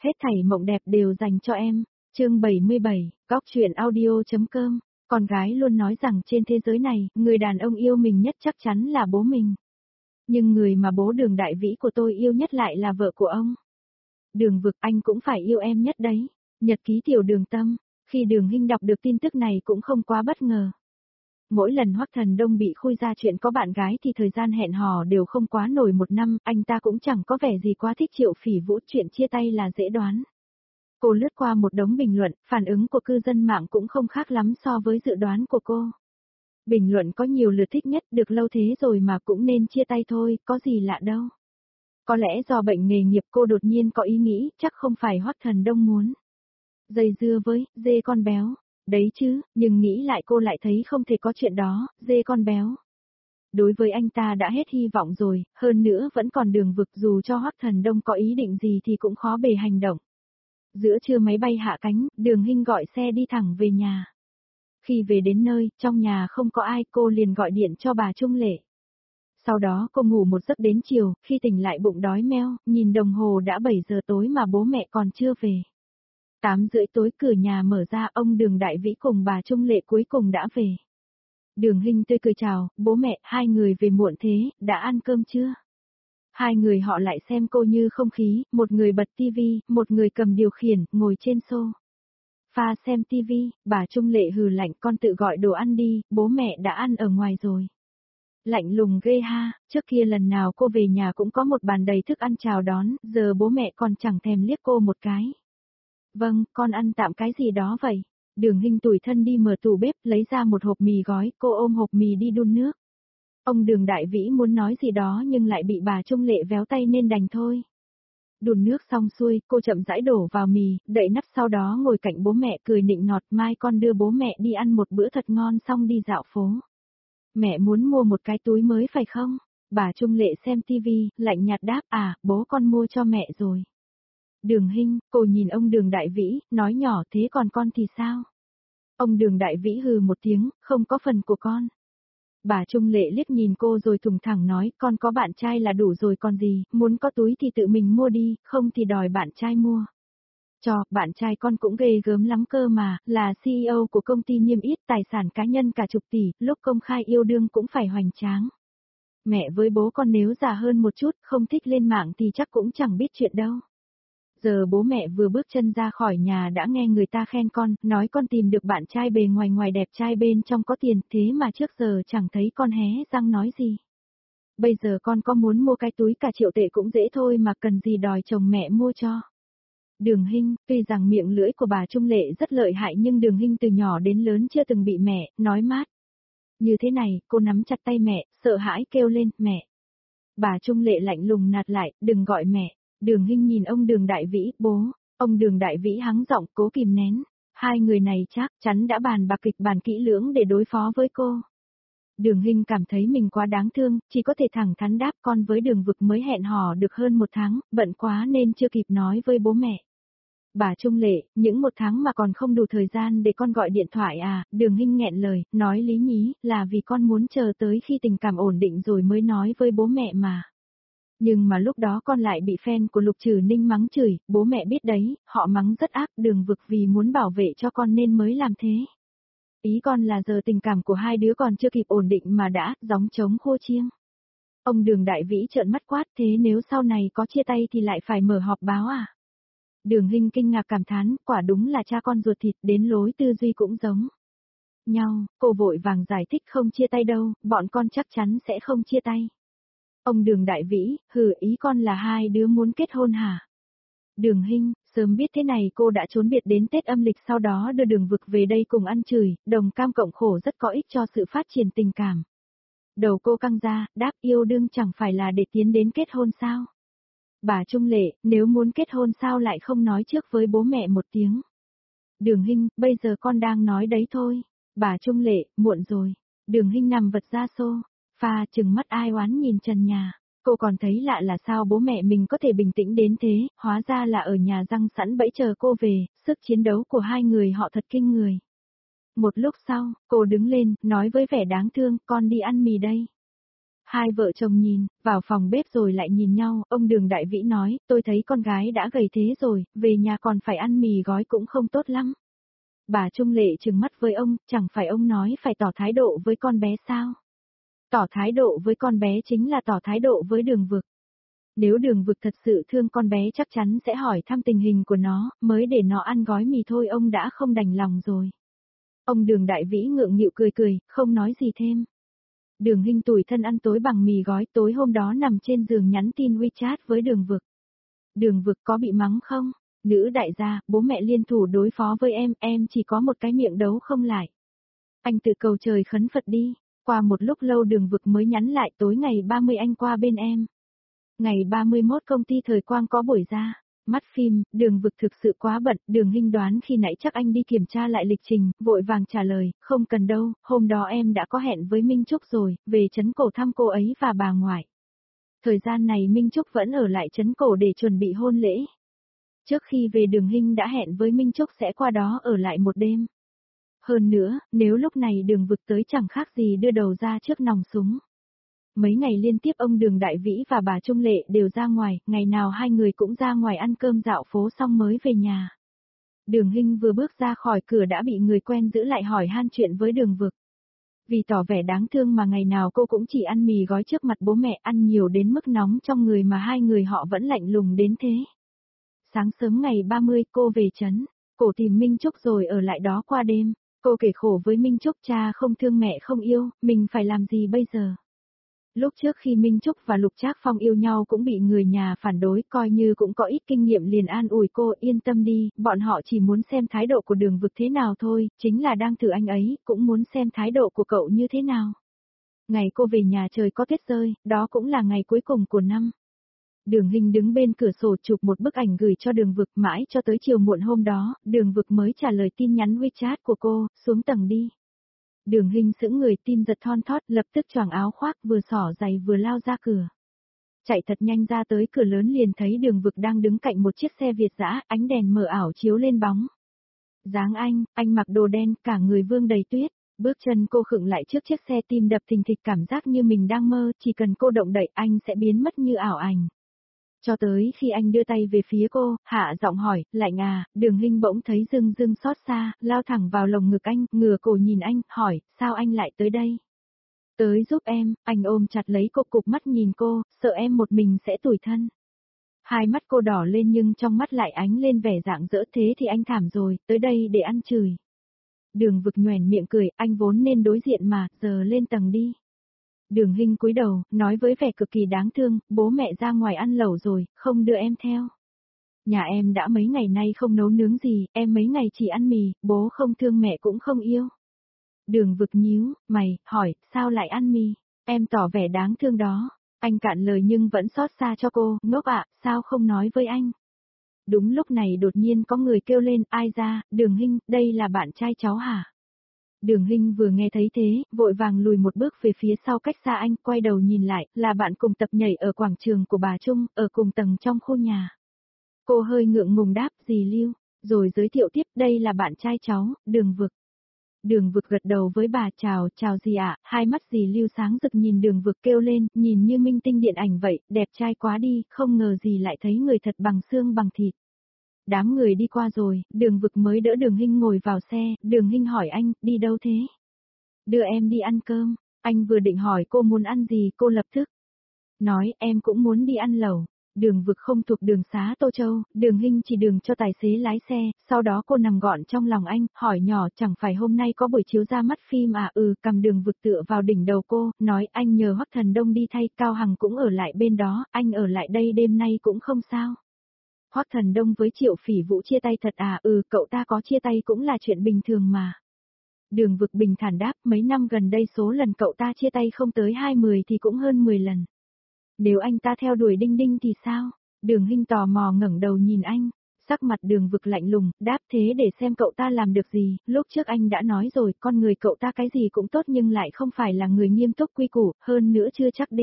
Hết thảy mộng đẹp đều dành cho em. Chương 77, Góc truyện audio.com. Con gái luôn nói rằng trên thế giới này, người đàn ông yêu mình nhất chắc chắn là bố mình. Nhưng người mà bố Đường Đại Vĩ của tôi yêu nhất lại là vợ của ông. Đường Vực, anh cũng phải yêu em nhất đấy. Nhật ký Tiểu Đường Tâm. Khi Đường Hinh đọc được tin tức này cũng không quá bất ngờ. Mỗi lần Hoắc Thần Đông bị khui ra chuyện có bạn gái thì thời gian hẹn hò đều không quá nổi 1 năm, anh ta cũng chẳng có vẻ gì quá thích Triệu Phỉ Vũ, chuyện chia tay là dễ đoán. Cô lướt qua một đống bình luận, phản ứng của cư dân mạng cũng không khác lắm so với dự đoán của cô. Bình luận có nhiều lượt thích nhất, được lâu thế rồi mà cũng nên chia tay thôi, có gì lạ đâu. Có lẽ do bệnh nghề nghiệp cô đột nhiên có ý nghĩ, chắc không phải Hoắc Thần Đông muốn dây dưa với dê con béo. Đấy chứ, nhưng nghĩ lại cô lại thấy không thể có chuyện đó, dê con béo. Đối với anh ta đã hết hy vọng rồi, hơn nữa vẫn còn Đường Vực, dù cho Hoắc Thần Đông có ý định gì thì cũng khó bề hành động. Giữa trưa máy bay hạ cánh, Đường Hinh gọi xe đi thẳng về nhà. Khi về đến nơi, trong nhà không có ai, cô liền gọi điện cho bà Trung Lệ. Sau đó cô ngủ một giấc đến chiều, khi tỉnh lại bụng đói meo, nhìn đồng hồ đã 7 giờ tối mà bố mẹ còn chưa về. 8 rưỡi tối cửa nhà mở ra, ông Đường Đại Vĩ cùng bà Trung Lệ cuối cùng đã về. Đường Hinh tươi cười chào, bố mẹ, hai người về muộn thế, đã ăn cơm chưa? Hai người họ lại xem cô như không khí, một người bật tivi, một người cầm điều khiển, ngồi trên sofa xem tivi, bà Trung Lệ hừ lạnh, con tự gọi đồ ăn đi, bố mẹ đã ăn ở ngoài rồi. Lạnh lùng ghê ha, trước kia lần nào cô về nhà cũng có một bàn đầy thức ăn chào đón, giờ bố mẹ còn chẳng thèm liếc cô một cái. Vâng, con ăn tạm cái gì đó vậy. Đường Hinh tủi thân đi mở tủ bếp, lấy ra một hộp mì gói, cô ôm hộp mì đi đun nước. Ông Đường Đại Vĩ muốn nói gì đó nhưng lại bị bà Trung Lệ véo tay nên đành thôi. Đun nước xong xuôi, cô chậm rãi đổ vào mì, đậy nắp, sau đó ngồi cạnh bố mẹ cười nịnh nọt, mai con đưa bố mẹ đi ăn một bữa thật ngon xong đi dạo phố. Mẹ muốn mua một cái túi mới phải không? Bà Trung Lệ xem tivi, lạnh nhạt đáp, bố con mua cho mẹ rồi. Đường Hinh, cô nhìn ông Đường Đại Vĩ, nói nhỏ, thế còn con thì sao? Ông Đường Đại Vĩ hừ một tiếng, không có phần của con. Bà Trung Lệ liếc nhìn cô rồi thùng thẳng nói, con có bạn trai là đủ rồi còn gì, muốn có túi thì tự mình mua đi, không thì đòi bạn trai mua. Bạn trai con cũng ghê gớm lắm cơ mà, là CEO của công ty niêm yết, tài sản cá nhân cả chục tỷ, lúc công khai yêu đương cũng phải hoành tráng. Mẹ với bố con nếu già hơn một chút, không thích lên mạng thì chắc cũng chẳng biết chuyện đâu. Giờ bố mẹ vừa bước chân ra khỏi nhà đã nghe người ta khen con, nói con tìm được bạn trai bề ngoài ngoài đẹp trai bên trong có tiền, thế mà trước giờ chẳng thấy con hé răng nói gì. Bây giờ con có muốn mua cái túi cả triệu tệ cũng dễ thôi mà cần gì đòi chồng mẹ mua cho. Đường Hinh, tuy rằng miệng lưỡi của bà Trung Lệ rất lợi hại nhưng Đường Hinh từ nhỏ đến lớn chưa từng bị mẹ nói mát. Như thế này, cô nắm chặt tay mẹ, sợ hãi kêu lên, mẹ. Bà Trung Lệ lạnh lùng nạt lại, đừng gọi mẹ. Đường Hinh nhìn ông Đường Đại Vĩ, bố. Ông Đường Đại Vĩ hắng giọng, cố kìm nén. Hai người này chắc chắn đã bàn bạc kịch bản kỹ lưỡng để đối phó với cô. Đường Hinh cảm thấy mình quá đáng thương, chỉ có thể thẳng thắn đáp, con với Đường Vực mới hẹn hò được hơn 1 tháng, bận quá nên chưa kịp nói với bố mẹ. Bà Trung Lệ, những 1 tháng mà còn không đủ thời gian để con gọi điện thoại à? Đường Hinh nghẹn lời, nói lý nhí, là vì con muốn chờ tới khi tình cảm ổn định rồi mới nói với bố mẹ mà. Nhưng mà lúc đó con lại bị fan của Lục Trừ Ninh mắng chửi, bố mẹ biết đấy, họ mắng rất ác, Đường Vực vì muốn bảo vệ cho con nên mới làm thế. Ý con là giờ tình cảm của hai đứa còn chưa kịp ổn định mà đã, gióng trống khô chiêng. Ông Đường Đại Vĩ trợn mắt quát, thế nếu sau này có chia tay thì lại phải mở họp báo à? Đường Hinh kinh ngạc cảm thán, quả đúng là cha con ruột thịt, đến lối tư duy cũng giống nhau, cô vội vàng giải thích, không chia tay đâu, bọn con chắc chắn sẽ không chia tay. Ông Đường Đại Vĩ, ý con là hai đứa muốn kết hôn hả? Đường Hinh, sớm biết thế này cô đã trốn biệt đến Tết âm lịch, sau đó đưa Đường Vực về đây cùng ăn chửi, đồng cam cộng khổ rất có ích cho sự phát triển tình cảm. Đầu cô căng ra, đáp, yêu đương chẳng phải là để tiến đến kết hôn sao? Bà Trung Lệ, nếu muốn kết hôn sao lại không nói trước với bố mẹ một tiếng? Đường Hinh, bây giờ con đang nói đấy thôi. Bà Trung Lệ, muộn rồi. Đường Hinh nằm vật ra sofa, chừng mắt ai oán nhìn trần nhà. Cô còn thấy lạ là sao bố mẹ mình có thể bình tĩnh đến thế, hóa ra là ở nhà răng sẵn bẫy chờ cô về, sức chiến đấu của hai người họ thật kinh người. Một lúc sau, cô đứng lên, nói với vẻ đáng thương, con đi ăn mì đây. Hai vợ chồng nhìn, vào phòng bếp rồi lại nhìn nhau, ông Đường Đại Vĩ nói, tôi thấy con gái đã gầy thế rồi, về nhà còn phải ăn mì gói cũng không tốt lắm. Bà Trung Lệ trừng mắt với ông, chẳng phải ông nói phải tỏ thái độ với con bé sao? Tỏ thái độ với con bé chính là tỏ thái độ với Đường Vực. Nếu Đường Vực thật sự thương con bé chắc chắn sẽ hỏi thăm tình hình của nó, mới để nó ăn gói mì thôi ông đã không đành lòng rồi. Ông Đường Đại Vĩ ngượng nghịu cười cười, không nói gì thêm. Đường Hinh tủi thân ăn tối bằng mì gói, tối hôm đó nằm trên giường nhắn tin WeChat với Đường Vực. Đường Vực có bị mắng không? Nữ đại gia, bố mẹ liên thủ đối phó với em chỉ có một cái miệng đấu không lại. Anh tự cầu trời khấn Phật đi. Qua một lúc lâu Đường Vực mới nhắn lại, tối ngày 30 anh qua bên em. Ngày 31 công ty Thời Quang có buổi ra mắt phim, Đường Vực thực sự quá bận, Đường Hinh đoán khi nãy chắc anh đi kiểm tra lại lịch trình, vội vàng trả lời, không cần đâu, hôm đó em đã có hẹn với Minh Trúc rồi, về trấn cổ thăm cô ấy và bà ngoại. Thời gian này Minh Trúc vẫn ở lại trấn cổ để chuẩn bị hôn lễ. Trước khi về Đường Hinh đã hẹn với Minh Trúc sẽ qua đó ở lại một đêm. Hơn nữa, nếu lúc này Đường Vực tới chẳng khác gì đưa đầu ra trước nòng súng. Mấy ngày liên tiếp ông Đường Đại Vĩ và bà Trung Lệ đều ra ngoài, ngày nào hai người cũng ra ngoài ăn cơm dạo phố xong mới về nhà. Đường Hinh vừa bước ra khỏi cửa đã bị người quen giữ lại hỏi han chuyện với Đường Vực. Vì tỏ vẻ đáng thương mà ngày nào cô cũng chỉ ăn mì gói trước mặt bố mẹ, ăn nhiều đến mức nóng trong người mà hai người họ vẫn lạnh lùng đến thế. Sáng sớm ngày 30 cô về trấn, cổ tìm Minh Trúc rồi ở lại đó qua đêm. Cô kể khổ với Minh Trúc, cha không thương mẹ không yêu, mình phải làm gì bây giờ? Lúc trước khi Minh Trúc và Lục Trác Phong yêu nhau cũng bị người nhà phản đối, coi như cũng có ít kinh nghiệm liền an ủi cô, yên tâm đi, bọn họ chỉ muốn xem thái độ của Đường Vực thế nào thôi, chính là đang thử anh ấy, cũng muốn xem thái độ của cậu như thế nào. Ngày cô về nhà trời có tuyết rơi, đó cũng là ngày cuối cùng của năm. Đường Hinh đứng bên cửa sổ chụp một bức ảnh gửi cho Đường Vực, mãi cho tới chiều muộn hôm đó, Đường Vực mới trả lời tin nhắn WeChat của cô, xuống tầng đi. Đường Hinh sững người, tim giật thon thót, lập tức choàng áo khoác, vừa xỏ giày vừa lao ra cửa. Chạy thật nhanh ra tới cửa lớn liền thấy Đường Vực đang đứng cạnh một chiếc xe Việt dã, ánh đèn mờ ảo chiếu lên bóng. Dáng anh mặc đồ đen, cả người vương đầy tuyết. Bước chân cô khựng lại trước chiếc xe, tim đập thình thịch, cảm giác như mình đang mơ, chỉ cần cô động đậy anh sẽ biến mất như ảo ảnh. Cho tới khi anh đưa tay về phía cô, hạ giọng hỏi, lạnh à, Đường Hinh bỗng thấy rưng rưng xót xa, lao thẳng vào lồng ngực anh, ngửa cổ nhìn anh, hỏi, sao anh lại tới đây? Tới giúp em, anh ôm chặt lấy cô, cụp mắt nhìn cô, sợ em một mình sẽ tủi thân. Hai mắt cô đỏ lên nhưng trong mắt lại ánh lên vẻ rạng rỡ, thế thì anh thảm rồi, tới đây để ăn chửi. Đường Vực nhoẻn miệng cười, anh vốn nên đối diện mà, giờ lên tầng đi. Đường Hinh cúi đầu, nói với vẻ cực kỳ đáng thương, bố mẹ ra ngoài ăn lẩu rồi, không đưa em theo. Nhà em đã mấy ngày nay không nấu nướng gì, em mấy ngày chỉ ăn mì, bố không thương mẹ cũng không yêu. Đường Vực nhíu mày, hỏi, sao lại ăn mì? Em tỏ vẻ đáng thương đó. Anh cạn lời nhưng vẫn xót xa cho cô, ngốc ạ, sao không nói với anh? Đúng lúc này đột nhiên có người kêu lên, ai ra, Đường Hinh, đây là bạn trai cháu hả? Đường Hinh vừa nghe thấy thế, vội vàng lùi một bước về phía sau cách xa anh, quay đầu nhìn lại, là bạn cùng tập nhảy ở quảng trường của bà Trung, ở cùng tầng trong khu nhà. Cô hơi ngượng ngùng đáp, dì Lưu, rồi giới thiệu tiếp, đây là bạn trai cháu, Đường Vực. Đường Vực gật đầu với bà, chào dì ạ, hai mắt dì Lưu sáng rực nhìn Đường Vực kêu lên, nhìn như minh tinh điện ảnh vậy, đẹp trai quá đi, không ngờ dì lại thấy người thật bằng xương bằng thịt. Đám người đi qua rồi, Đường Vực mới đỡ Đường Hinh ngồi vào xe, Đường Hinh hỏi anh, đi đâu thế? Đưa em đi ăn cơm, anh vừa định hỏi cô muốn ăn gì, cô lập tức nói, em cũng muốn đi ăn lẩu. Đường Vực không thuộc đường xá Tô Châu, Đường Hinh chỉ đường cho tài xế lái xe, sau đó cô nằm gọn trong lòng anh, hỏi nhỏ, chẳng phải hôm nay có buổi chiếu ra mắt phim à? Cầm Đường Vực tựa vào đỉnh đầu cô, nói anh nhờ Hoắc Thần Đông đi thay, Cao Hằng cũng ở lại bên đó, anh ở lại đây đêm nay cũng không sao. Hoắc Thần Đông với Triệu Phỉ Vũ chia tay thật à? Cậu ta có chia tay cũng là chuyện bình thường mà. Đường Vực bình thản đáp, mấy năm gần đây số lần cậu ta chia tay không tới 20 thì cũng hơn 10 lần. Nếu anh ta theo đuổi Đinh Đinh thì sao? Đường Hinh tò mò ngẩng đầu nhìn anh, sắc mặt Đường Vực lạnh lùng, đáp thế để xem cậu ta làm được gì, lúc trước anh đã nói rồi, con người cậu ta cái gì cũng tốt nhưng lại không phải là người nghiêm túc quy củ, hơn nữa chưa chắc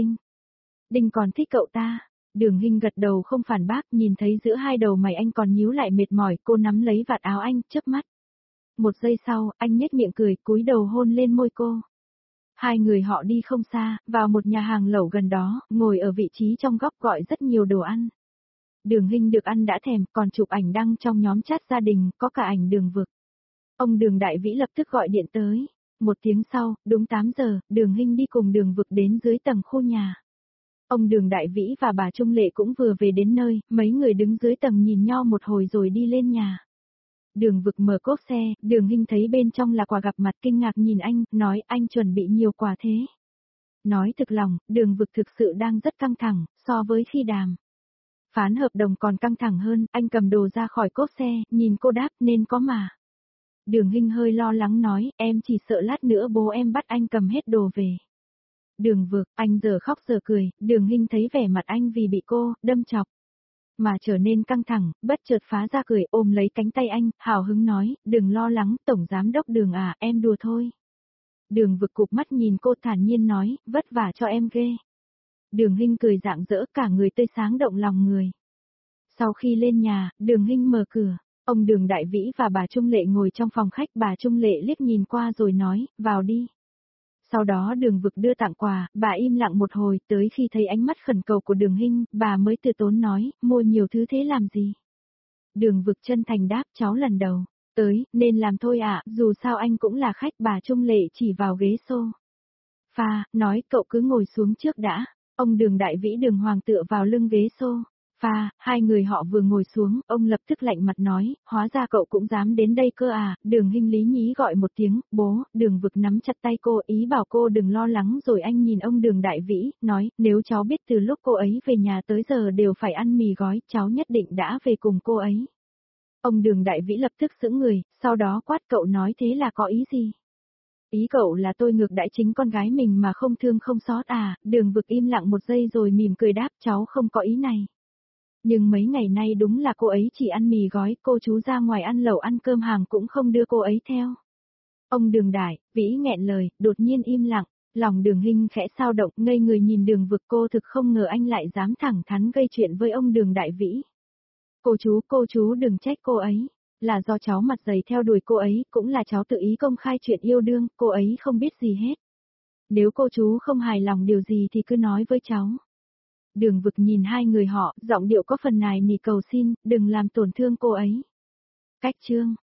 Đinh còn thích cậu ta. Đường Hinh gật đầu không phản bác, nhìn thấy giữa hai đầu mày anh còn nhíu lại mệt mỏi, cô nắm lấy vạt áo anh, chớp mắt. Một giây sau, anh nhếch miệng cười, cúi đầu hôn lên môi cô. Hai người họ đi không xa, vào một nhà hàng lẩu gần đó, ngồi ở vị trí trong góc gọi rất nhiều đồ ăn. Đường Hinh được ăn đã thèm, còn chụp ảnh đăng trong nhóm chat gia đình, có cả ảnh Đường Vực. Ông Đường Đại Vĩ lập tức gọi điện tới. Một tiếng sau, đúng 8 giờ, Đường Hinh đi cùng Đường Vực đến dưới tầng khu nhà. Ông Đường Đại Vĩ và bà Trung Lệ cũng vừa về đến nơi, mấy người đứng dưới tầng nhìn nhau một hồi rồi đi lên nhà. Đường Vực mở cốp xe, Đường Hinh thấy bên trong là quà gặp mặt, kinh ngạc nhìn anh, nói anh chuẩn bị nhiều quà thế. Nói thực lòng, Đường Vực thực sự đang rất căng thẳng, so với khi đàm phán hợp đồng còn căng thẳng hơn, anh cầm đồ ra khỏi cốp xe, nhìn cô đáp nên có mà. Đường Hinh hơi lo lắng nói, em chỉ sợ lát nữa bố em bắt anh cầm hết đồ về. Đường Vực, anh giờ khóc giờ cười, Đường Hinh thấy vẻ mặt anh vì bị cô đâm chọc mà trở nên căng thẳng, bất chợt phá ra cười, ôm lấy cánh tay anh, hào hứng nói, đừng lo lắng, tổng giám đốc Đường à, em đùa thôi. Đường Vực cụp mắt nhìn cô thản nhiên nói, vất vả cho em ghê. Đường Hinh cười rạng rỡ, cả người tươi sáng động lòng người. Sau khi lên nhà, Đường Hinh mở cửa, ông Đường Đại Vĩ và bà Trung Lệ ngồi trong phòng khách, bà Trung Lệ liếc nhìn qua rồi nói, vào đi. Sau đó Đường Vực đưa tặng quà, bà im lặng một hồi, tới khi thấy ánh mắt khẩn cầu của Đường Hinh, bà mới từ tốn nói, mua nhiều thứ thế làm gì? Đường Vực chân thành đáp, cháu lần đầu tới, nên làm thôi ạ, dù sao anh cũng là khách. Bà Trung Lệ chỉ vào ghế sofa, nói cậu cứ ngồi xuống trước đã. Ông Đường Đại Vĩ Đường Hoàng tựa vào lưng ghế sofa, hai người họ vừa ngồi xuống, ông lập tức lạnh mặt nói, hóa ra cậu cũng dám đến đây cơ à. Đường Hinh lý nhí gọi một tiếng, bố. Đường Vực nắm chặt tay cô, ý bảo cô đừng lo lắng, rồi anh nhìn ông Đường Đại Vĩ, nói, nếu cháu biết từ lúc cô ấy về nhà tới giờ đều phải ăn mì gói, cháu nhất định đã về cùng cô ấy. Ông Đường Đại Vĩ lập tức sững người, sau đó quát, cậu nói thế là có ý gì? Ý cậu là tôi ngược đãi chính con gái mình mà không thương không xót à? Đường Vực im lặng một giây rồi mỉm cười đáp, cháu không có ý này. Nhưng mấy ngày nay đúng là cô ấy chỉ ăn mì gói, cô chú ra ngoài ăn lẩu ăn cơm hàng cũng không đưa cô ấy theo. Ông Đường Đại Vĩ nghẹn lời, đột nhiên im lặng, lòng Đường Hinh khẽ xao động, ngây người nhìn Đường Vực, cô thực không ngờ anh lại dám thẳng thắn gây chuyện với ông Đường Đại Vĩ. Cô chú đừng trách cô ấy, là do cháu mặt dày theo đuổi cô ấy, cũng là cháu tự ý công khai chuyện yêu đương, cô ấy không biết gì hết. Nếu cô chú không hài lòng điều gì thì cứ nói với cháu. Đường Vực nhìn hai người họ, giọng điệu có phần nài nỉ cầu xin, đừng làm tổn thương cô ấy. Cách chương